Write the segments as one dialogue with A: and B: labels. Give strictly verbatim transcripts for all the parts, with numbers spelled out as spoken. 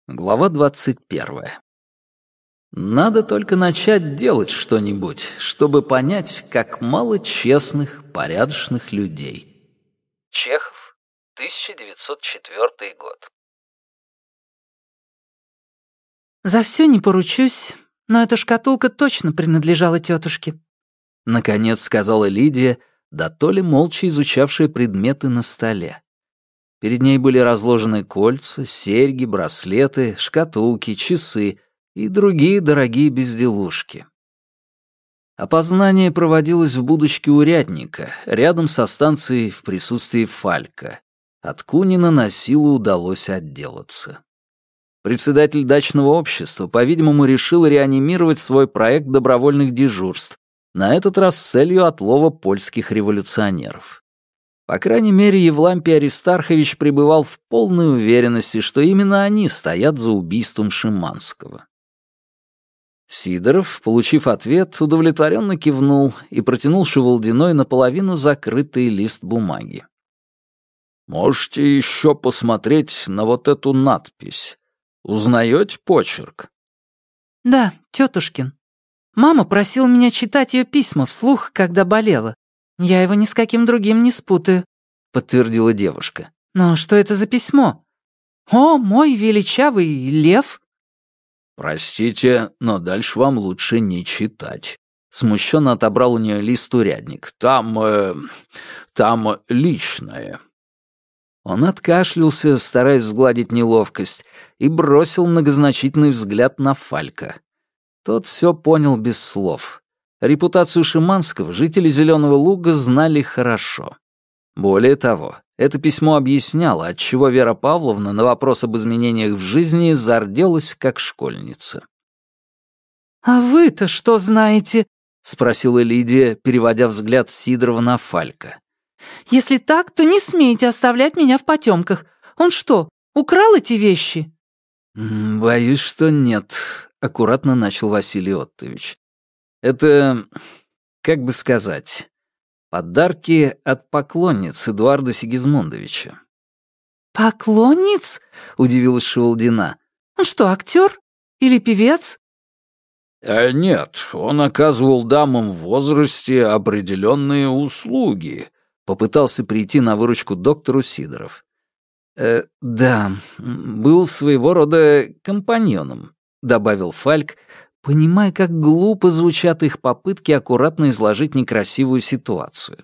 A: Глава двадцать первая. Надо только начать делать что-нибудь, чтобы понять, как мало честных, порядочных людей. Чехов, тысяча девятьсот четвёртый год.
B: За все не поручусь, но эта шкатулка точно принадлежала тетушке.
A: Наконец сказала Лидия, да то ли молча изучавшая предметы на столе. Перед ней были разложены кольца, серьги, браслеты, шкатулки, часы и другие дорогие безделушки. Опознание проводилось в будочке урядника, рядом со станцией в присутствии Фалька. От Кунина на силу удалось отделаться. Председатель дачного общества, по-видимому, решил реанимировать свой проект добровольных дежурств, на этот раз с целью отлова польских революционеров. По крайней мере, Евлампий Аристархович пребывал в полной уверенности, что именно они стоят за убийством Шиманского. Сидоров, получив ответ, удовлетворенно кивнул и протянул Шевалдиной наполовину закрытый лист бумаги. «Можете еще посмотреть на вот эту надпись. Узнаете почерк?»
B: Да, тетушкин. Мама просила меня читать ее письма вслух, когда болела. Я его ни с каким другим не спутаю, подтвердила девушка. Но что это за письмо? О, мой величавый лев!
A: «Простите, но дальше вам лучше не читать». Смущенно отобрал у нее лист урядник. «Там... Э, там личное». Он откашлялся, стараясь сгладить неловкость, и бросил многозначительный взгляд на Фалька. Тот все понял без слов. Репутацию Шиманского жители Зеленого Луга знали хорошо. Более того, это письмо объясняло, отчего Вера Павловна на вопрос об изменениях в жизни зарделась, как школьница.
B: «А вы-то что знаете?» — спросила Лидия, переводя взгляд Сидорова на Фалька. «Если так, то не смейте оставлять меня в потемках. Он что, украл эти вещи?»
A: «Боюсь, что нет», — аккуратно начал Василий Оттович. «Это, как бы сказать, подарки от поклонниц Эдуарда Сигизмундовича».
B: «Поклонниц?» — удивилась Шевалдина. «Он что, актер? Или певец?»
A: «Э, «Нет, он оказывал дамам в возрасте определенные услуги», — попытался прийти на выручку доктору Сидоров. «Э, «Да, был своего рода компаньоном», — добавил Фальк, понимая, как глупо звучат их попытки аккуратно изложить некрасивую ситуацию.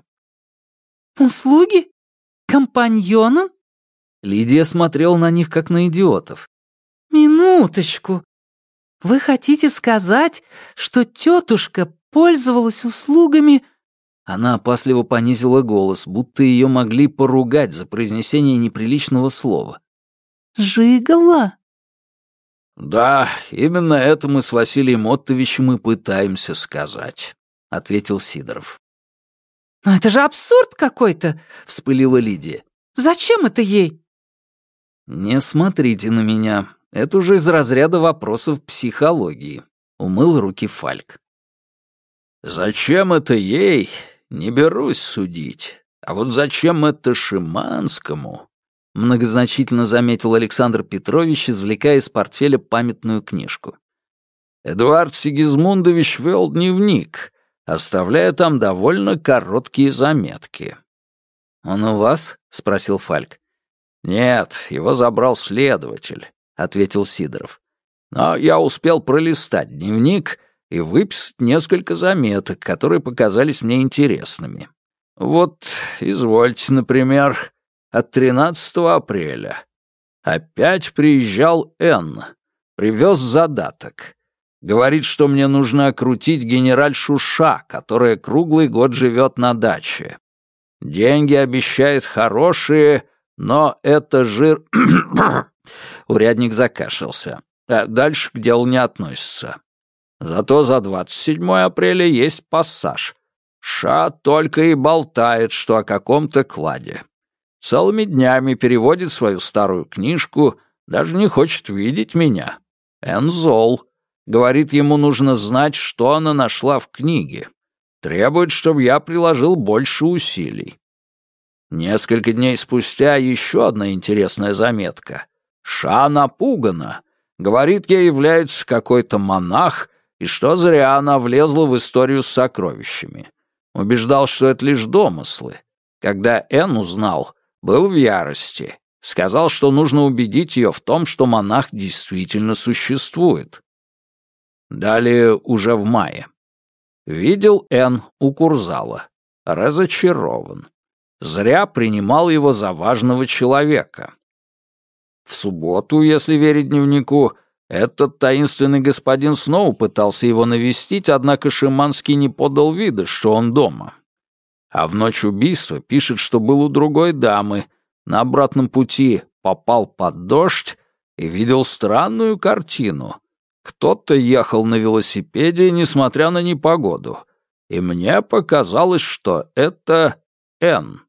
B: «Услуги? Компаньоном?»
A: Лидия смотрела на них, как на идиотов.
B: «Минуточку. Вы хотите сказать, что тетушка пользовалась услугами...»
A: Она опасливо понизила голос, будто ее могли поругать за произнесение неприличного слова.
B: «Жигала?»
A: «Да, именно это мы с Василием Оттовичем и пытаемся сказать», — ответил Сидоров.
B: «Но это же абсурд какой-то!» —
A: вспылила Лидия.
B: «Зачем это ей?»
A: «Не смотрите на меня. Это уже из разряда вопросов психологии», — умыл руки Фальк. «Зачем это ей? Не берусь судить. А вот зачем это Шиманскому?» Многозначительно заметил Александр Петрович, извлекая из портфеля памятную книжку. Эдуард Сигизмундович вел дневник, оставляя там довольно короткие заметки. «Он у вас?» — спросил Фальк. «Нет, его забрал следователь», — ответил Сидоров. «Но я успел пролистать дневник и выписать несколько заметок, которые показались мне интересными. Вот, извольте, например, от тринадцатого апреля. Опять приезжал Н. Привез задаток. Говорит, что мне нужно окрутить генеральшу Ша, которая круглый год живет на даче. Деньги обещает хорошие, но это жир...» Урядник закашлялся. А дальше к делу не относится. Зато за двадцать седьмое апреля есть пассаж. Ша только и болтает, что о каком-то кладе. Целыми днями переводит свою старую книжку, даже не хочет видеть меня. Эн зол. Говорит, ему нужно знать, что она нашла в книге. Требует, чтобы я приложил больше усилий. Несколько дней спустя еще одна интересная заметка. Ша напугана. Говорит, ей является какой-то монах, и что зря она влезла в историю с сокровищами. Убеждал, что это лишь домыслы. Когда Энн узнал, был в ярости. Сказал, что нужно убедить ее в том, что монах действительно существует. Далее уже в мае. Видел Энн у Курзала. Разочарован. Зря принимал его за важного человека. В субботу, если верить дневнику, этот таинственный господин снова пытался его навестить, однако Шиманский не подал вида, что он дома. А в ночь убийства пишет, что был у другой дамы, на обратном пути попал под дождь и видел странную картину. Кто-то ехал на велосипеде, несмотря на непогоду, и мне показалось, что это Энн.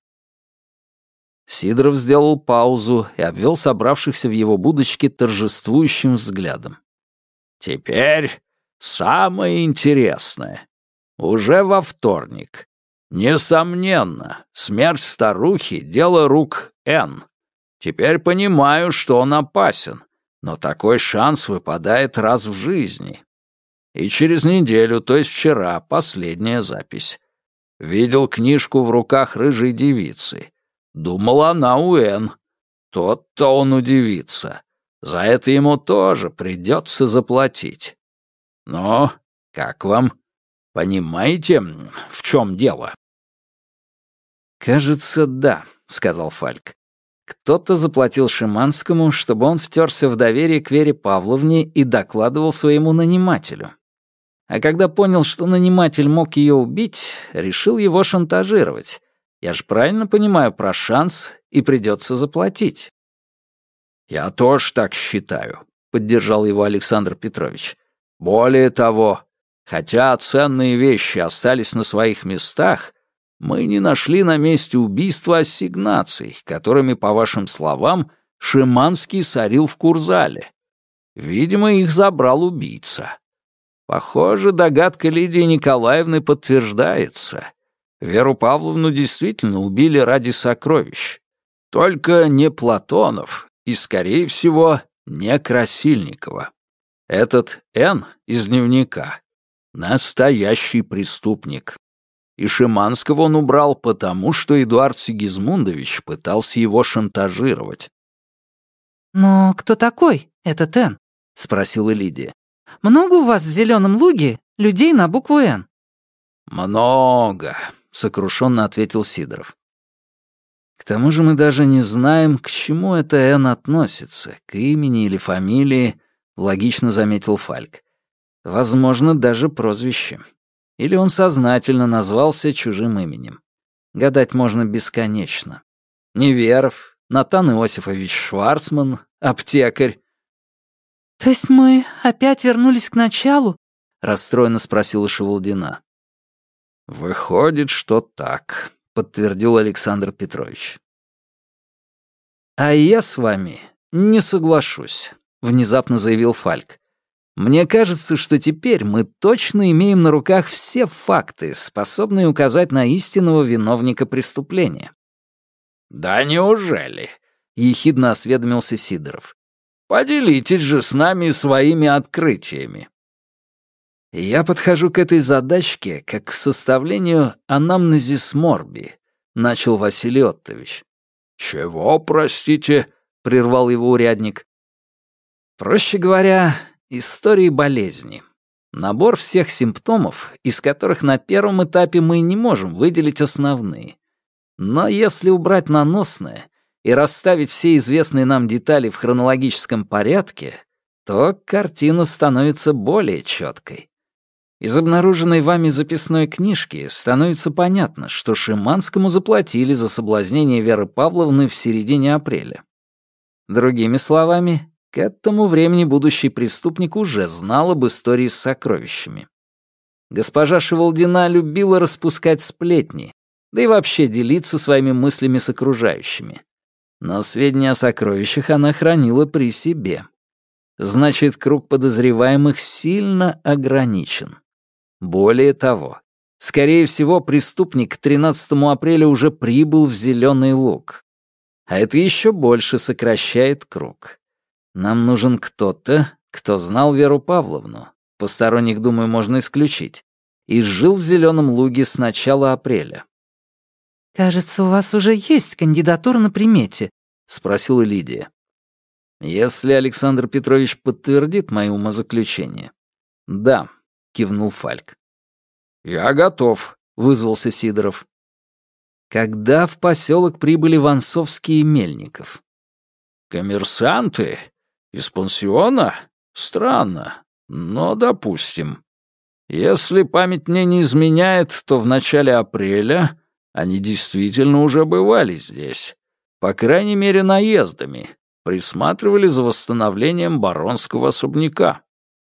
A: Сидоров сделал паузу и обвел собравшихся в его будочке торжествующим взглядом. «Теперь самое интересное. Уже во вторник. Несомненно, смерть старухи — дело рук Энн. Теперь понимаю, что он опасен, но такой шанс выпадает раз в жизни. И через неделю, то есть вчера, последняя запись. Видел книжку в руках рыжей девицы. Думал, она у Энн. Тот-то он удивится. За это ему тоже придется заплатить. Но как вам? Понимаете, в чем дело?» «Кажется, да», — сказал Фальк. «Кто-то заплатил Шиманскому, чтобы он втерся в доверие к Вере Павловне и докладывал своему нанимателю. А когда понял, что наниматель мог ее убить, решил его шантажировать. Я же правильно понимаю про шанс, и придется заплатить». «Я тоже так считаю», — поддержал его Александр Петрович. «Более того, хотя ценные вещи остались на своих местах, мы не нашли на месте убийства ассигнаций, которыми, по вашим словам, Шиманский сорил в Курзале. Видимо, их забрал убийца. Похоже, догадка Лидии Николаевны подтверждается. Веру Павловну действительно убили ради сокровищ. Только не Платонов и, скорее всего, не Красильникова. Этот Н из дневника — настоящий преступник. И Шиманского он убрал потому, что Эдуард Сигизмундович пытался его шантажировать.
B: «Но кто такой этот Н?» — спросила Лидия. «Много у вас в Зеленом Луге людей на букву «Н»?»
A: «Много», — сокрушенно ответил Сидоров. «К тому же мы даже не знаем, к чему это «Н» относится, к имени или фамилии», — логично заметил Фальк. «Возможно, даже прозвище. Или он сознательно назвался чужим именем. Гадать можно бесконечно. Неверов, Натан Иосифович Шварцман, аптекарь».
B: «То есть мы опять вернулись к началу?»
A: — расстроенно спросила Шевалдина. «Выходит, что так», — подтвердил Александр Петрович. «А я с вами не соглашусь», — внезапно заявил Фальк. «Мне кажется, что теперь мы точно имеем на руках все факты, способные указать на истинного виновника преступления». «Да неужели?» — ехидно осведомился Сидоров. «Поделитесь же с нами своими открытиями». «Я подхожу к этой задачке как к составлению анамнезис морби», — начал Василий Оттович. «Чего, простите?» — прервал его урядник. «Проще говоря, истории болезни. Набор всех симптомов, из которых на первом этапе мы не можем выделить основные. Но если убрать наносное и расставить все известные нам детали в хронологическом порядке, то картина становится более четкой. Из обнаруженной вами записной книжки становится понятно, что Шиманскому заплатили за соблазнение Веры Павловны в середине апреля. Другими словами, к этому времени будущий преступник уже знал об истории с сокровищами. Госпожа Шевалдина любила распускать сплетни, да и вообще делиться своими мыслями с окружающими. Но сведения о сокровищах она хранила при себе. Значит, круг подозреваемых сильно ограничен. Более того, скорее всего, преступник к тринадцатому апреля уже прибыл в Зеленый Луг. А это еще больше сокращает круг. Нам нужен кто-то, кто знал Веру Павловну, посторонних, думаю, можно исключить, и жил в Зеленом Луге с начала апреля.
B: «Кажется, у вас уже есть кандидатура на примете», — спросила Лидия.
A: «Если Александр Петрович подтвердит мои умозаключения». «Да», — кивнул Фальк. «Я готов», — вызвался Сидоров. Когда в поселок прибыли Ванцовский и Мельников? «Коммерсанты? Из пансиона? Странно, но допустим. Если память мне не изменяет, то в начале апреля они действительно уже бывали здесь. По крайней мере, наездами. Присматривали за восстановлением баронского особняка».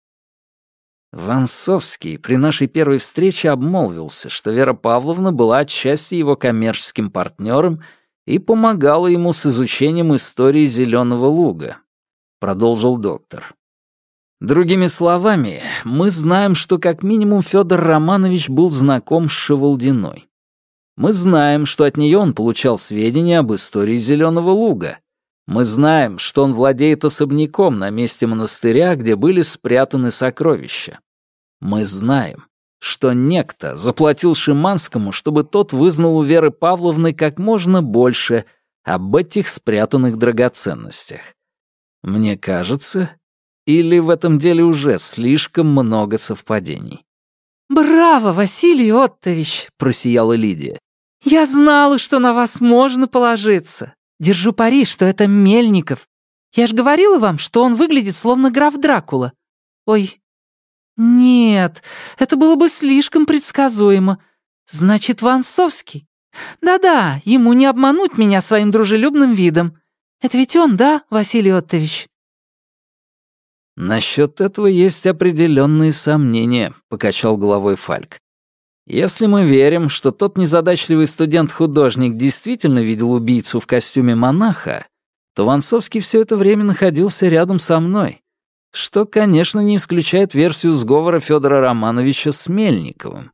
A: Ванцовский при нашей первой встрече обмолвился, что Вера Павловна была отчасти его коммерческим партнером и помогала ему с изучением истории Зеленого Луга, продолжил доктор. Другими словами, мы знаем, что как минимум Федор Романович был знаком с Шевалдиной. Мы знаем, что от нее он получал сведения об истории Зеленого Луга. Мы знаем, что он владеет особняком на месте монастыря, где были спрятаны сокровища. Мы знаем, что некто заплатил Шиманскому, чтобы тот вызнал у Веры Павловны как можно больше об этих спрятанных драгоценностях. Мне кажется, или в этом деле уже слишком много совпадений.
B: «Браво, Василий Оттович!» — просияла Лидия. «Я знала, что на вас можно положиться. Держу пари, что это Мельников. Я ж говорила вам, что он выглядит словно граф Дракула. Ой, нет, это было бы слишком предсказуемо. Значит, Ванцовский? Да-да, ему не обмануть меня своим дружелюбным видом. Это ведь он, да, Василий Оттович?»
A: «Насчет этого есть определенные сомнения», — покачал головой Фальк. «Если мы верим, что тот незадачливый студент-художник действительно видел убийцу в костюме монаха, то Ванцовский все это время находился рядом со мной, что, конечно, не исключает версию сговора Федора Романовича с Мельниковым».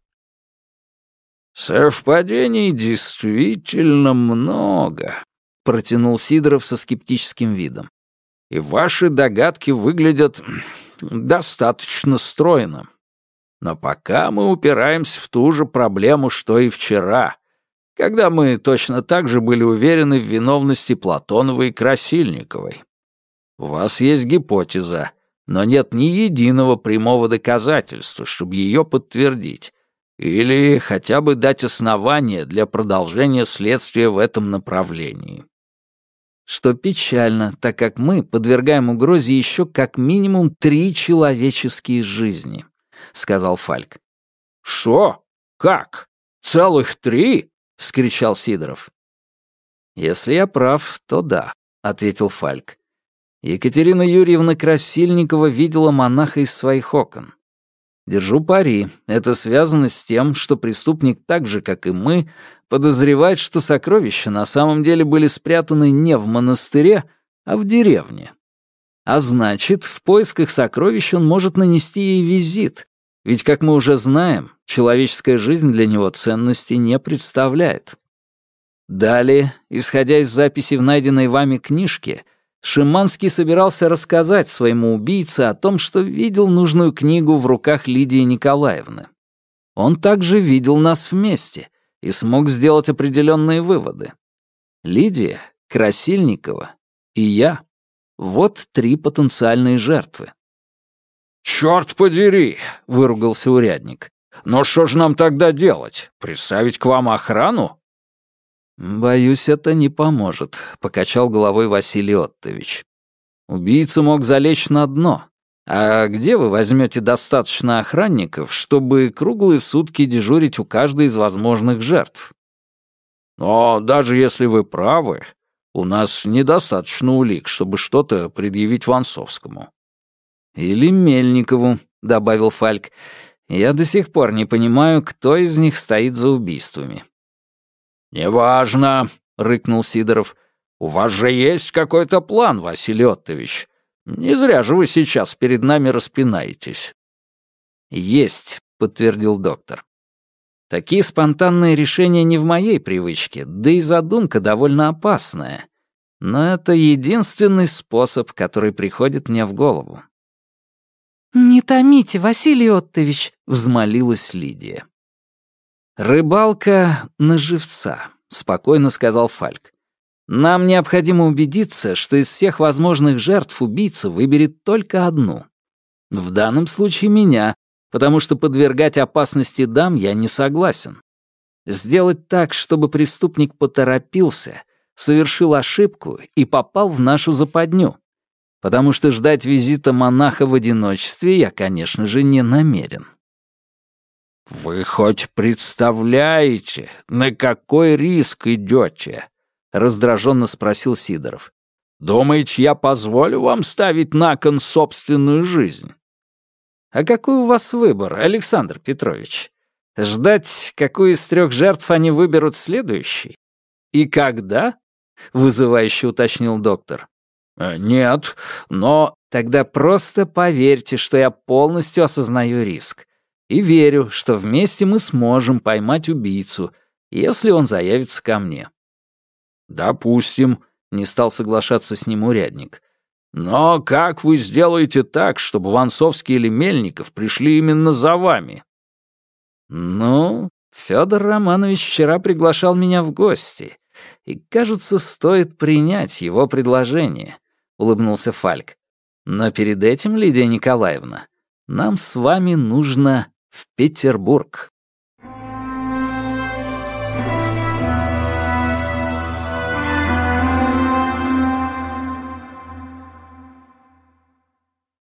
A: «Совпадений действительно много», — протянул Сидоров со скептическим видом. «И ваши догадки выглядят достаточно стройно. Но пока мы упираемся в ту же проблему, что и вчера, когда мы точно так же были уверены в виновности Платоновой и Красильниковой. У вас есть гипотеза, но нет ни единого прямого доказательства, чтобы ее подтвердить, или хотя бы дать основания для продолжения следствия в этом направлении».
B: Что печально, так как мы подвергаем угрозе еще как минимум три человеческие жизни, — сказал Фальк.
A: «Что? Как? Целых три?» — вскричал Сидоров.
B: «Если я прав, то да», — ответил Фальк. Екатерина Юрьевна Красильникова видела монаха из своих окон. Держу пари, это связано с тем, что преступник так же, как и мы, подозревает, что сокровища на самом деле были спрятаны не в монастыре, а в деревне. А значит, в поисках сокровищ он может нанести ей визит, ведь, как мы уже знаем, человеческая жизнь для него ценности не представляет. Далее, исходя из записей в найденной вами книжке, Шиманский собирался рассказать своему убийце о том, что видел нужную книгу в руках Лидии Николаевны. Он также видел нас вместе и смог сделать определенные выводы. Лидия, Красильникова и я — вот три потенциальные жертвы.
A: «Черт подери!» — выругался урядник. «Но что же нам тогда делать? Приставить к вам охрану?»
B: «Боюсь, это не поможет», — покачал головой Василий Оттович. «Убийца мог залечь на дно. А где вы возьмете достаточно охранников, чтобы круглые сутки дежурить у каждой из возможных жертв?»
A: «Но даже если вы правы, у нас недостаточно улик, чтобы что-то предъявить Ванцовскому».
B: «Или Мельникову», — добавил Фальк. «Я до сих пор не понимаю, кто из них стоит за убийствами».
A: «Неважно», — рыкнул Сидоров. «У вас же есть какой-то план, Василий Оттович. Не зря же вы сейчас перед нами распинаетесь».
B: «Есть», — подтвердил доктор. «Такие спонтанные решения не в моей привычке, да и задумка довольно опасная. Но это единственный способ, который приходит мне в голову». томите, Василий Оттович», —
A: взмолилась Лидия. «Рыбалка на живца», — спокойно сказал Фальк. «Нам необходимо убедиться, что из всех возможных жертв убийца выберет только одну. В данном случае меня, потому что подвергать опасности дам я не согласен. Сделать так, чтобы преступник поторопился, совершил ошибку и попал в нашу западню. Потому что ждать визита монаха в одиночестве я, конечно же, не намерен». «Вы хоть представляете, на какой риск идете?» — раздраженно спросил Сидоров. «Думаете, я позволю вам ставить на кон собственную жизнь?» «А какой у вас выбор, Александр Петрович? Ждать, какую из трех жертв они выберут следующий? И когда?» — вызывающе уточнил доктор. «Нет, но...» «Тогда просто поверьте, что я полностью осознаю риск. И верю, что вместе мы сможем поймать убийцу, если он заявится ко мне». «Допустим», — не стал соглашаться с ним урядник. «Но как вы сделаете так, чтобы Ванцовский или Мельников пришли именно за вами?» «Ну, Федор Романович вчера приглашал меня в гости, и, кажется, стоит принять его предложение», — улыбнулся Фальк. «Но перед этим, Лидия Николаевна, нам с вами нужно в Петербург».